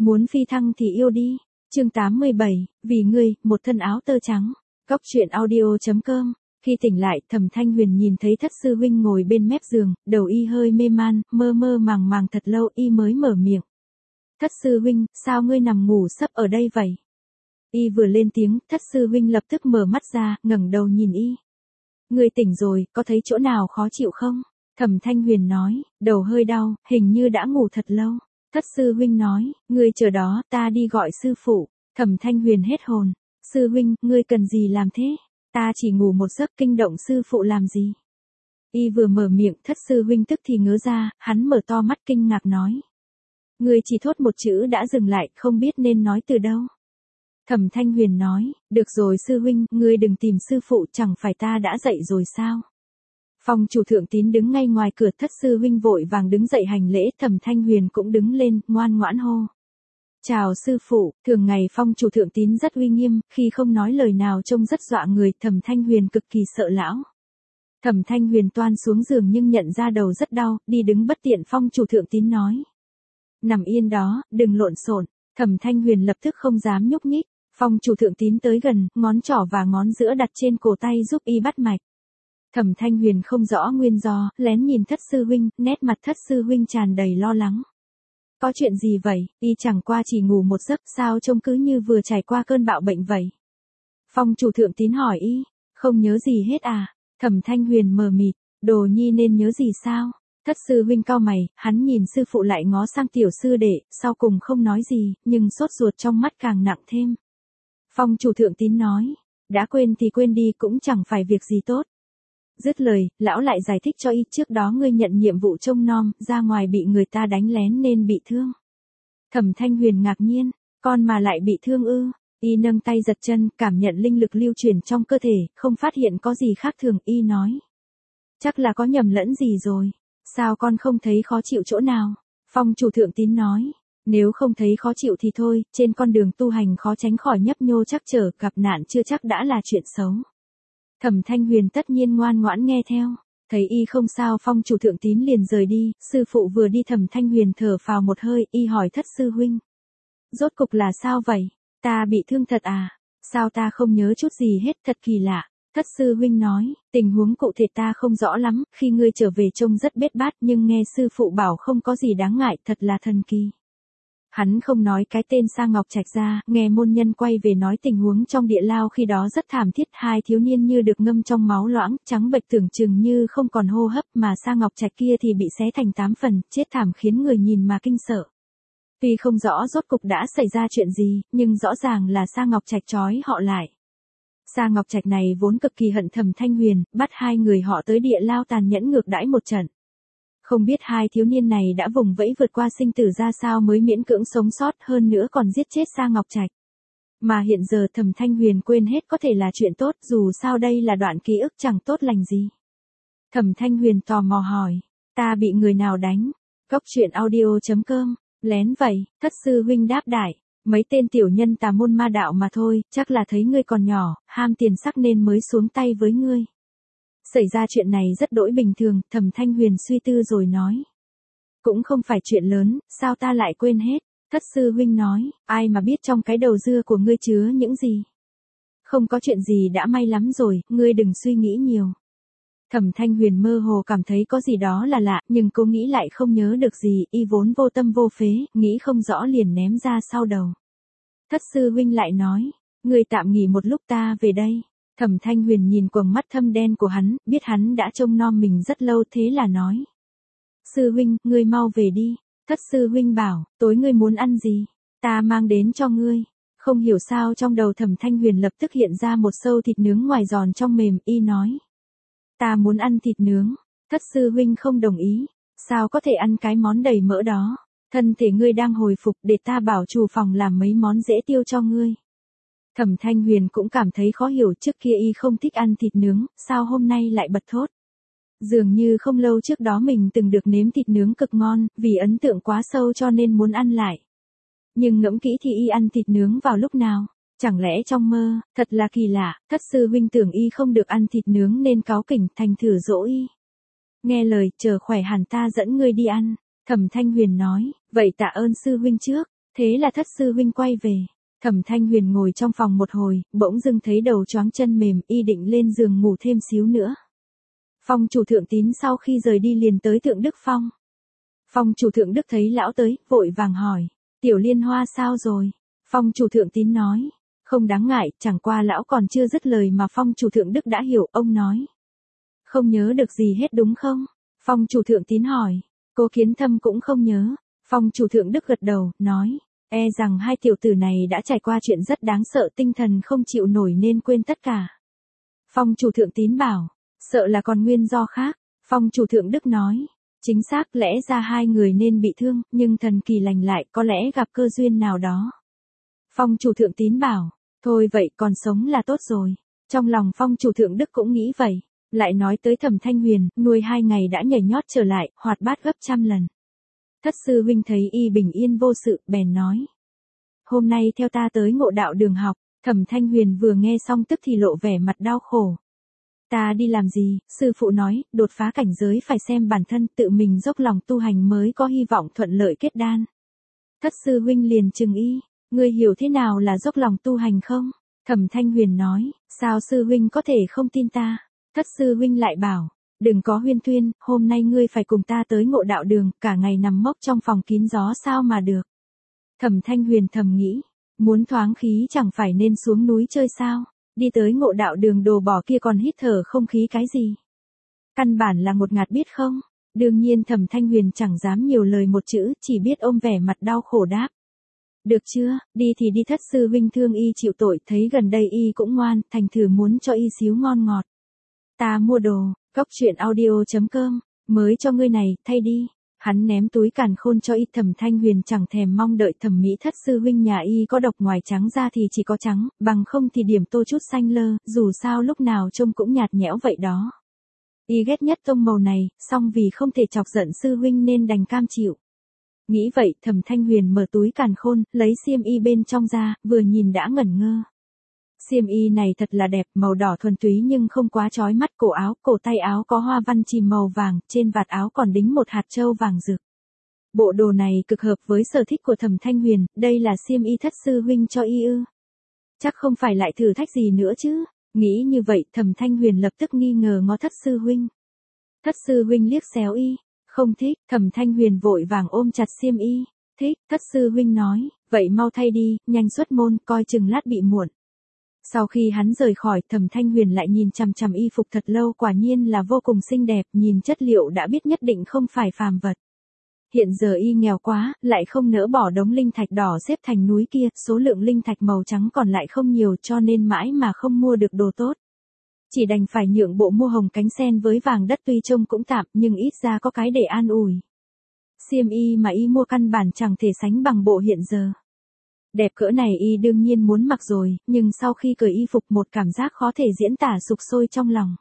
Muốn phi thăng thì yêu đi. Chương 87, vì ngươi, một thân áo tơ trắng. Góc truyện audio.com. Khi tỉnh lại, Thẩm Thanh Huyền nhìn thấy Thất sư huynh ngồi bên mép giường, đầu y hơi mê man, mơ mơ màng màng thật lâu y mới mở miệng. Thất sư huynh, sao ngươi nằm ngủ sấp ở đây vậy? Y vừa lên tiếng, Thất sư huynh lập tức mở mắt ra, ngẩng đầu nhìn y. Ngươi tỉnh rồi, có thấy chỗ nào khó chịu không? Thẩm Thanh Huyền nói, đầu hơi đau, hình như đã ngủ thật lâu. Thất sư huynh nói, ngươi chờ đó, ta đi gọi sư phụ. Thẩm Thanh Huyền hết hồn. Sư huynh, ngươi cần gì làm thế? Ta chỉ ngủ một giấc, kinh động sư phụ làm gì? Y vừa mở miệng, Thất sư huynh tức thì ngớ ra, hắn mở to mắt kinh ngạc nói. Ngươi chỉ thốt một chữ đã dừng lại, không biết nên nói từ đâu. Thẩm Thanh Huyền nói, được rồi sư huynh, ngươi đừng tìm sư phụ, chẳng phải ta đã dậy rồi sao? Phong chủ thượng tín đứng ngay ngoài cửa, Thất sư huynh vội vàng đứng dậy hành lễ, Thẩm Thanh Huyền cũng đứng lên, ngoan ngoãn hô. Chào sư phụ, thường ngày phong chủ thượng tín rất uy nghiêm, khi không nói lời nào trông rất dọa người, Thẩm Thanh Huyền cực kỳ sợ lão. Thẩm Thanh Huyền toan xuống giường nhưng nhận ra đầu rất đau, đi đứng bất tiện, phong chủ thượng tín nói. Nằm yên đó, đừng lộn xộn. Thẩm Thanh Huyền lập tức không dám nhúc nhích, phong chủ thượng tín tới gần, ngón trỏ và ngón giữa đặt trên cổ tay giúp y bắt mạch. Thẩm Thanh Huyền không rõ nguyên do, lén nhìn Thất sư huynh, nét mặt Thất sư huynh tràn đầy lo lắng. Có chuyện gì vậy, y chẳng qua chỉ ngủ một giấc, sao trông cứ như vừa trải qua cơn bạo bệnh vậy? Phong chủ thượng tín hỏi y, không nhớ gì hết à? Thẩm Thanh Huyền mờ mịt, đồ nhi nên nhớ gì sao? Thất sư huynh cau mày, hắn nhìn sư phụ lại ngó sang tiểu sư đệ, sau cùng không nói gì, nhưng sốt ruột trong mắt càng nặng thêm. Phong chủ thượng tín nói, đã quên thì quên đi, cũng chẳng phải việc gì tốt. Dứt lời, lão lại giải thích cho y, trước đó ngươi nhận nhiệm vụ trông nom, ra ngoài bị người ta đánh lén nên bị thương. Thẩm Thanh Huyền ngạc nhiên, con mà lại bị thương ư? Y nâng tay giật chân, cảm nhận linh lực lưu chuyển trong cơ thể, không phát hiện có gì khác thường, y nói. Chắc là có nhầm lẫn gì rồi. Sao con không thấy khó chịu chỗ nào? Phong chủ thượng tín nói, nếu không thấy khó chịu thì thôi, trên con đường tu hành khó tránh khỏi nhấp nhô trắc trở, gặp nạn chưa chắc đã là chuyện xấu. Thẩm Thanh Huyền tất nhiên ngoan ngoãn nghe theo, thấy y không sao, phong chủ thượng tín liền rời đi, sư phụ vừa đi Thẩm Thanh Huyền thở phào một hơi, y hỏi Thất sư huynh. Rốt cục là sao vậy? Ta bị thương thật à? Sao ta không nhớ chút gì hết, thật kỳ lạ. Thất sư huynh nói, tình huống cụ thể ta không rõ lắm, khi ngươi trở về trông rất bết bát nhưng nghe sư phụ bảo không có gì đáng ngại, thật là thần kỳ. Hắn không nói cái tên Sa Ngọc Trạch ra, nghe môn nhân quay về nói tình huống trong địa lao khi đó rất thảm thiết, hai thiếu niên như được ngâm trong máu loãng, trắng bệch tưởng chừng như không còn hô hấp, mà Sa Ngọc Trạch kia thì bị xé thành 8 phần, chết thảm khiến người nhìn mà kinh sợ. Tuy không rõ rốt cục đã xảy ra chuyện gì, nhưng rõ ràng là Sa Ngọc Trạch trói họ lại. Sa Ngọc Trạch này vốn cực kỳ hận Thẩm Thanh Huyền, bắt hai người họ tới địa lao tàn nhẫn ngược đãi một trận. Không biết hai thiếu niên này đã vùng vẫy vượt qua sinh tử ra sao mới miễn cưỡng sống sót, hơn nữa còn giết chết Sa Ngọc Trạch. Mà hiện giờ Thẩm Thanh Huyền quên hết có thể là chuyện tốt, dù sao đây là đoạn ký ức chẳng tốt lành gì. Thẩm Thanh Huyền tò mò hỏi, ta bị người nào đánh? Góc truyện audio.com, lén vậy, Thất sư huynh đáp đại. Mấy tên tiểu nhân tà môn ma đạo mà thôi, chắc là thấy ngươi còn nhỏ, ham tiền sắc nên mới xuống tay với ngươi. Xảy ra chuyện này rất đỗi bình thường, Thẩm Thanh Huyền suy tư rồi nói. Cũng không phải chuyện lớn, sao ta lại quên hết? Thất sư huynh nói, ai mà biết trong cái đầu dưa của ngươi chứa những gì? Không có chuyện gì đã may lắm rồi, ngươi đừng suy nghĩ nhiều. Thẩm Thanh Huyền mơ hồ cảm thấy có gì đó là lạ, nhưng cô nghĩ lại không nhớ được gì, y vốn vô tâm vô phế, nghĩ không rõ liền ném ra sau đầu. Thất sư huynh lại nói, ngươi tạm nghỉ một lúc, ta về đây. Thẩm Thanh Huyền nhìn quầng mắt thâm đen của hắn, biết hắn đã trông nom mình rất lâu, thế là nói. Sư huynh, ngươi mau về đi. Thất sư huynh bảo, tối ngươi muốn ăn gì? Ta mang đến cho ngươi. Không hiểu sao trong đầu Thẩm Thanh Huyền lập tức hiện ra một sâu thịt nướng ngoài giòn trong mềm, y nói. Ta muốn ăn thịt nướng. Thất sư huynh không đồng ý. Sao có thể ăn cái món đầy mỡ đó? Thân thể ngươi đang hồi phục, để ta bảo chủ phòng làm mấy món dễ tiêu cho ngươi. Thẩm Thanh Huyền cũng cảm thấy khó hiểu, trước kia y không thích ăn thịt nướng, sao hôm nay lại bật thốt. Dường như không lâu trước đó mình từng được nếm thịt nướng cực ngon, vì ấn tượng quá sâu cho nên muốn ăn lại. Nhưng ngẫm kỹ thì y ăn thịt nướng vào lúc nào? Chẳng lẽ trong mơ? Thật là kỳ lạ. Thất sư huynh tưởng y không được ăn thịt nướng nên cáu kỉnh, thành thử dỗ y. Nghe lời, chờ khỏe hẳn ta dẫn ngươi đi ăn. Thẩm Thanh Huyền nói, vậy tạ ơn sư huynh trước. Thế là thất sư huynh quay về. Thẩm Thanh Huyền ngồi trong phòng một hồi, bỗng dưng thấy đầu choáng chân mềm, y định lên giường ngủ thêm xíu nữa. Phong chủ Thượng Tín sau khi rời đi liền tới Thượng Đức Phong. Phong chủ Thượng Đức thấy lão tới, vội vàng hỏi, Tiểu Liên Hoa sao rồi? Phong chủ Thượng Tín nói, không đáng ngại, chẳng qua lão còn chưa dứt lời mà phong chủ Thượng Đức đã hiểu, ông nói. Không nhớ được gì hết đúng không? Phong chủ Thượng Tín hỏi, Cố Kiến Thâm cũng không nhớ. Phong chủ Thượng Đức gật đầu, nói, e rằng hai tiểu tử này đã trải qua chuyện rất đáng sợ, tinh thần không chịu nổi nên quên tất cả. Phong chủ Thượng Tín bảo, sợ là còn nguyên do khác. Phong chủ Thượng Đức nói, chính xác, lẽ ra hai người nên bị thương, nhưng thần kỳ lành lại, có lẽ gặp cơ duyên nào đó. Phong chủ Thượng Tín bảo, thôi vậy còn sống là tốt rồi. Trong lòng phong chủ Thượng Đức cũng nghĩ vậy. Lại nói tới Thẩm Thanh Huyền, nuôi 2 ngày đã nhảy nhót trở lại, hoạt bát gấp trăm lần. Thất sư huynh thấy y bình yên vô sự, bèn nói. Hôm nay theo ta tới Ngộ Đạo Đường học. Thẩm Thanh Huyền vừa nghe xong tức thì lộ vẻ mặt đau khổ. Ta đi làm gì? Sư phụ nói, đột phá cảnh giới phải xem bản thân, tự mình dốc lòng tu hành mới có hy vọng thuận lợi kết đan. Thất sư huynh liền trừng y, ngươi hiểu thế nào là dốc lòng tu hành không? Thẩm Thanh Huyền nói, sao sư huynh có thể không tin ta? Thất sư huynh lại bảo, đừng có huyên thuyên, hôm nay ngươi phải cùng ta tới Ngộ Đạo Đường, cả ngày nằm mốc trong phòng kín gió sao mà được. Thẩm Thanh Huyền thầm nghĩ, muốn thoáng khí chẳng phải nên xuống núi chơi sao, đi tới Ngộ Đạo Đường đồ bỏ kia còn hít thở không khí cái gì. Căn bản là một ngạt biết không. Đương nhiên Thẩm Thanh Huyền chẳng dám nhiều lời một chữ, chỉ biết ôm vẻ mặt đau khổ đáp. Được chưa, đi thì đi, thất sư huynh thương y chịu tội, thấy gần đây y cũng ngoan, thành thử muốn cho y xíu ngon ngọt. Ta mua đồ, coctruyện.audio.com, mới cho ngươi này, thay đi. Hắn ném túi càn khôn cho y. Thẩm Thanh Huyền chẳng thèm mong đợi thẩm mỹ thất sư huynh nhà y có độc, ngoài trắng ra thì chỉ có trắng, bằng không thì điểm tô chút xanh lơ, dù sao lúc nào trông cũng nhạt nhẽo vậy đó. Y ghét nhất tông màu này, song vì không thể chọc giận sư huynh nên đành cam chịu. Nghĩ vậy, Thẩm Thanh Huyền mở túi càn khôn, lấy xiêm y bên trong ra, vừa nhìn đã ngẩn ngơ. Xiêm y này thật là đẹp, màu đỏ thuần túy nhưng không quá chói mắt, cổ tay áo có hoa văn chìm màu vàng, trên vạt áo còn đính một hạt châu vàng rực. Bộ đồ này cực hợp với sở thích của Thẩm Thanh Huyền, đây là xiêm y thất sư huynh cho y ư? Chắc không phải lại thử thách gì nữa chứ? Nghĩ như vậy, Thẩm Thanh Huyền lập tức nghi ngờ ngó thất sư huynh. Thất sư huynh liếc xéo y, không thích. Thẩm Thanh Huyền vội vàng ôm chặt xiêm y. Thích. Thất sư huynh nói, vậy mau thay đi, nhanh xuất môn, coi chừng lát bị muộn. Sau khi hắn rời khỏi, Thẩm Thanh Huyền lại nhìn chằm chằm y phục thật lâu, quả nhiên là vô cùng xinh đẹp, nhìn chất liệu đã biết nhất định không phải phàm vật. Hiện giờ y nghèo quá, lại không nỡ bỏ đống linh thạch đỏ xếp thành núi kia, số lượng linh thạch màu trắng còn lại không nhiều, cho nên mãi mà không mua được đồ tốt. Chỉ đành phải nhượng bộ mua hồng cánh sen với vàng đất, tuy trông cũng tạm, nhưng ít ra có cái để an ủi. Xiêm y mà y mua căn bản chẳng thể sánh bằng bộ hiện giờ. Đẹp cỡ này y đương nhiên muốn mặc rồi, nhưng sau khi cởi y phục một cảm giác khó thể diễn tả sục sôi trong lòng.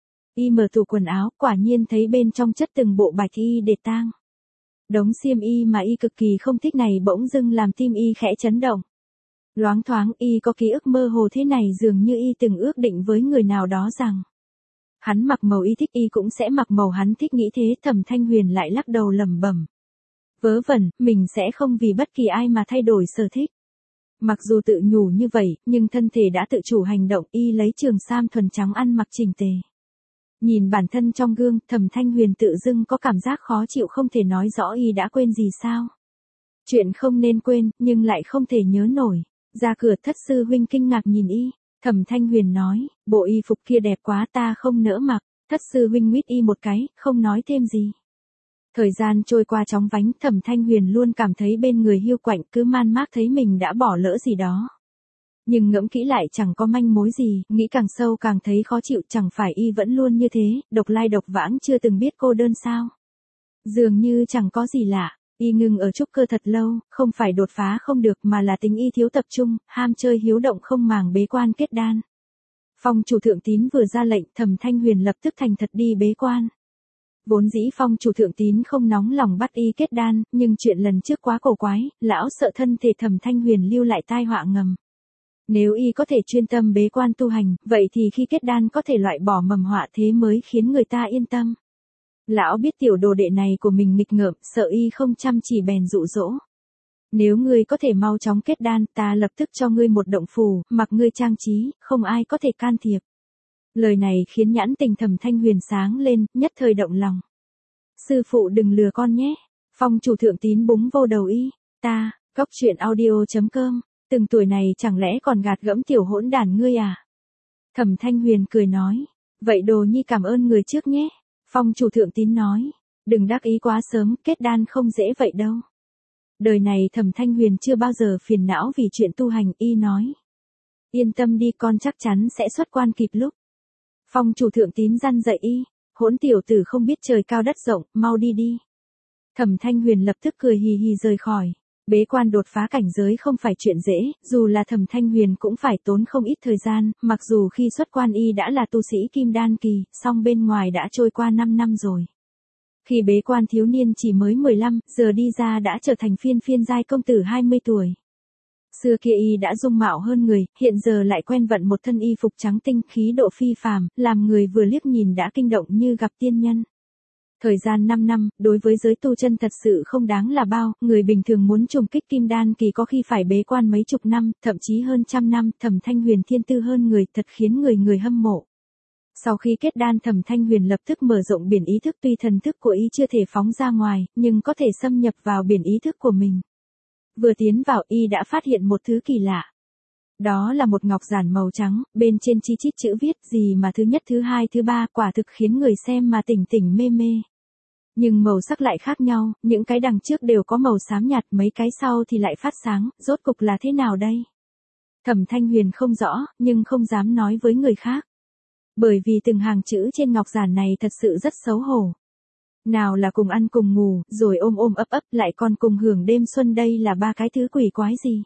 Y mở tủ quần áo, quả nhiên thấy bên trong chất từng bộ bạch y để tang. Đống xiêm y mà y cực kỳ không thích này bỗng dưng làm tim y khẽ chấn động. Loáng thoáng y có ký ức mơ hồ thế này, dường như y từng ước định với người nào đó rằng hắn mặc màu y thích y cũng sẽ mặc màu hắn thích, nghĩ thế Thẩm Thanh Huyền lại lắc đầu lẩm bẩm. Vớ vẩn, mình sẽ không vì bất kỳ ai mà thay đổi sở thích. Mặc dù tự nhủ như vậy, nhưng thân thể đã tự chủ hành động, y lấy trường sam thuần trắng ăn mặc chỉnh tề. Nhìn bản thân trong gương, Thẩm Thanh Huyền tự dưng có cảm giác khó chịu không thể nói rõ, y đã quên gì sao? Chuyện không nên quên, nhưng lại không thể nhớ nổi. Ra cửa, thất sư huynh kinh ngạc nhìn y. Thẩm Thanh Huyền nói, bộ y phục kia đẹp quá, ta không nỡ mặc. Thất sư huynh nguyết y một cái, không nói thêm gì. Thời gian trôi qua chóng vánh, Thẩm Thanh Huyền luôn cảm thấy bên người hiu quạnh, cứ man mác thấy mình đã bỏ lỡ gì đó. Nhưng ngẫm kỹ lại chẳng có manh mối gì, nghĩ càng sâu càng thấy khó chịu, chẳng phải y vẫn luôn như thế, độc lai độc vãng chưa từng biết cô đơn sao. Dường như chẳng có gì lạ, y ngừng ở trúc cơ thật lâu, không phải đột phá không được mà là tính y thiếu tập trung, ham chơi hiếu động không màng bế quan kết đan. Phong chủ Thượng Tín vừa ra lệnh, Thẩm Thanh Huyền lập tức thành thật đi bế quan. Vốn dĩ phong chủ Thượng Tín không nóng lòng bắt y kết đan, nhưng chuyện lần trước quá cổ quái, lão sợ thân thể Thẩm Thanh Huyền lưu lại tai họa ngầm. Nếu y có thể chuyên tâm bế quan tu hành, vậy thì khi kết đan có thể loại bỏ mầm họa, thế mới khiến người ta yên tâm. Lão biết tiểu đồ đệ này của mình nghịch ngợm, sợ y không chăm chỉ bèn dụ dỗ. Nếu ngươi có thể mau chóng kết đan, ta lập tức cho ngươi một động phủ, mặc ngươi trang trí, không ai có thể can thiệp. Lời này khiến nhãn tình Thẩm Thanh Huyền sáng lên, nhất thời động lòng. Sư phụ đừng lừa con nhé. Phong chủ Thượng Tín búng vô đầu y. Ta, Góc Truyện Audio.com. Từng tuổi này chẳng lẽ còn gạt gẫm tiểu hỗn đản ngươi à? Thẩm Thanh Huyền cười nói. Vậy đồ nhi cảm ơn người trước nhé. Phong chủ Thượng Tín nói. Đừng đắc ý quá sớm, kết đan không dễ vậy đâu. Đời này Thẩm Thanh Huyền chưa bao giờ phiền não vì chuyện tu hành, y nói. Yên tâm đi, con chắc chắn sẽ xuất quan kịp lúc. Phong chủ Thượng Tín răn dạy y. Hỗn tiểu tử không biết trời cao đất rộng, mau đi đi. Thẩm Thanh Huyền lập tức cười hì hì rời khỏi. Bế quan đột phá cảnh giới không phải chuyện dễ, dù là Thẩm Thanh Huyền cũng phải tốn không ít thời gian, mặc dù khi xuất quan y đã là tu sĩ kim đan kỳ, song bên ngoài đã trôi qua 5 năm rồi. Khi bế quan thiếu niên chỉ mới 15, giờ đi ra đã trở thành phiên giai công tử 20 tuổi. Xưa kia y đã dung mạo hơn người, hiện giờ lại quen vận một thân y phục trắng tinh, khí độ phi phàm, làm người vừa liếc nhìn đã kinh động như gặp tiên nhân. Thời gian 5 năm, đối với giới tu chân thật sự không đáng là bao, người bình thường muốn trùng kích kim đan kỳ có khi phải bế quan mấy chục năm, thậm chí hơn trăm năm, Thẩm Thanh Huyền thiên tư hơn người, thật khiến người hâm mộ. Sau khi kết đan, Thẩm Thanh Huyền lập tức mở rộng biển ý thức, tuy thần thức của y chưa thể phóng ra ngoài, nhưng có thể xâm nhập vào biển ý thức của mình. Vừa tiến vào y đã phát hiện một thứ kỳ lạ. Đó là một ngọc giản màu trắng, bên trên chi chít chữ viết gì mà thứ nhất thứ hai thứ ba, quả thực khiến người xem mà tỉnh tỉnh mê mê. Nhưng màu sắc lại khác nhau, những cái đằng trước đều có màu xám nhạt, mấy cái sau thì lại phát sáng, rốt cục là thế nào đây? Thẩm Thanh Huyền không rõ, nhưng không dám nói với người khác. Bởi vì từng hàng chữ trên ngọc giản này thật sự rất xấu hổ. Nào là cùng ăn cùng ngủ, rồi ôm ôm ấp ấp, lại còn cùng hưởng đêm xuân, đây là ba cái thứ quỷ quái gì?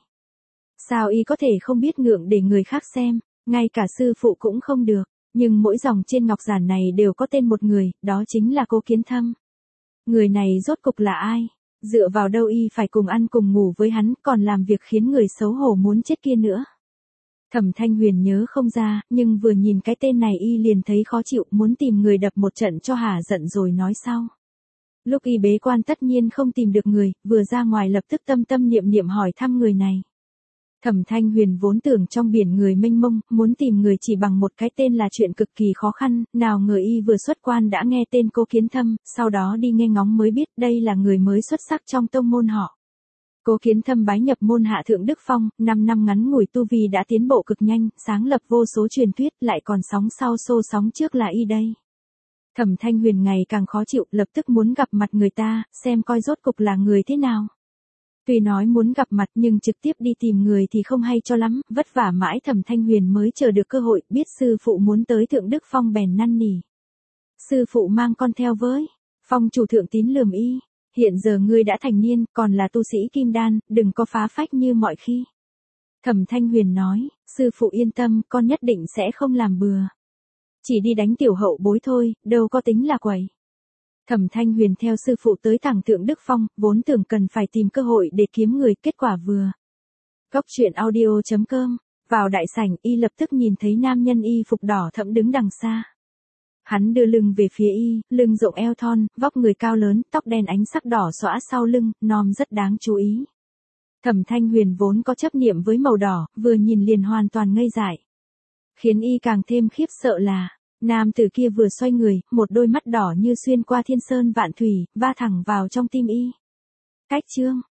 Sao y có thể không biết ngượng để người khác xem, ngay cả sư phụ cũng không được, nhưng mỗi dòng trên ngọc giản này đều có tên một người, đó chính là Cố Kiến Thâm. Người này rốt cục là ai? Dựa vào đâu y phải cùng ăn cùng ngủ với hắn, còn làm việc khiến người xấu hổ muốn chết kia nữa? Thẩm Thanh Huyền nhớ không ra, nhưng vừa nhìn cái tên này y liền thấy khó chịu, muốn tìm người đập một trận cho hả giận rồi nói sau. Lúc y bế quan tất nhiên không tìm được người, vừa ra ngoài lập tức tâm tâm niệm niệm hỏi thăm người này. Thẩm Thanh Huyền vốn tưởng trong biển người mênh mông, muốn tìm người chỉ bằng một cái tên là chuyện cực kỳ khó khăn, nào ngờ y vừa xuất quan đã nghe tên Cố Kiến Thâm, sau đó đi nghe ngóng mới biết đây là người mới xuất sắc trong tông môn họ. Cố Kiến Thâm bái nhập môn hạ Thượng Đức Phong, 5 năm ngắn ngủi tu vi đã tiến bộ cực nhanh, sáng lập vô số truyền thuyết, lại còn sóng sau xô sóng trước là y đây. Thẩm Thanh Huyền ngày càng khó chịu, lập tức muốn gặp mặt người ta, xem coi rốt cục là người thế nào. Tuy nói muốn gặp mặt nhưng trực tiếp đi tìm người thì không hay cho lắm, vất vả mãi Thẩm Thanh Huyền mới chờ được cơ hội, biết sư phụ muốn tới Thượng Đức Phong bèn năn nỉ. Sư phụ mang con theo với. Phong chủ Thượng Tín lườm y. Hiện giờ ngươi đã thành niên, còn là tu sĩ kim đan, đừng có phá phách như mọi khi. Thẩm Thanh Huyền nói, sư phụ yên tâm, con nhất định sẽ không làm bừa. Chỉ đi đánh tiểu hậu bối thôi, đâu có tính là quẩy. Thẩm Thanh Huyền theo sư phụ tới thẳng Thượng Đức Phong, vốn tưởng cần phải tìm cơ hội để kiếm người, kết quả vừa. Góc Truyện Audio.com. Vào đại sảnh, y lập tức nhìn thấy nam nhân y phục đỏ thẫm đứng đằng xa. Hắn đưa lưng về phía y, lưng rộng eo thon, vóc người cao lớn, tóc đen ánh sắc đỏ xõa sau lưng, nom rất đáng chú ý. Thẩm Thanh Huyền vốn có chấp niệm với màu đỏ, vừa nhìn liền hoàn toàn ngây dại. Khiến y càng thêm khiếp sợ là, nam tử kia vừa xoay người, một đôi mắt đỏ như xuyên qua thiên sơn vạn thủy, va thẳng vào trong tim y. Cách chương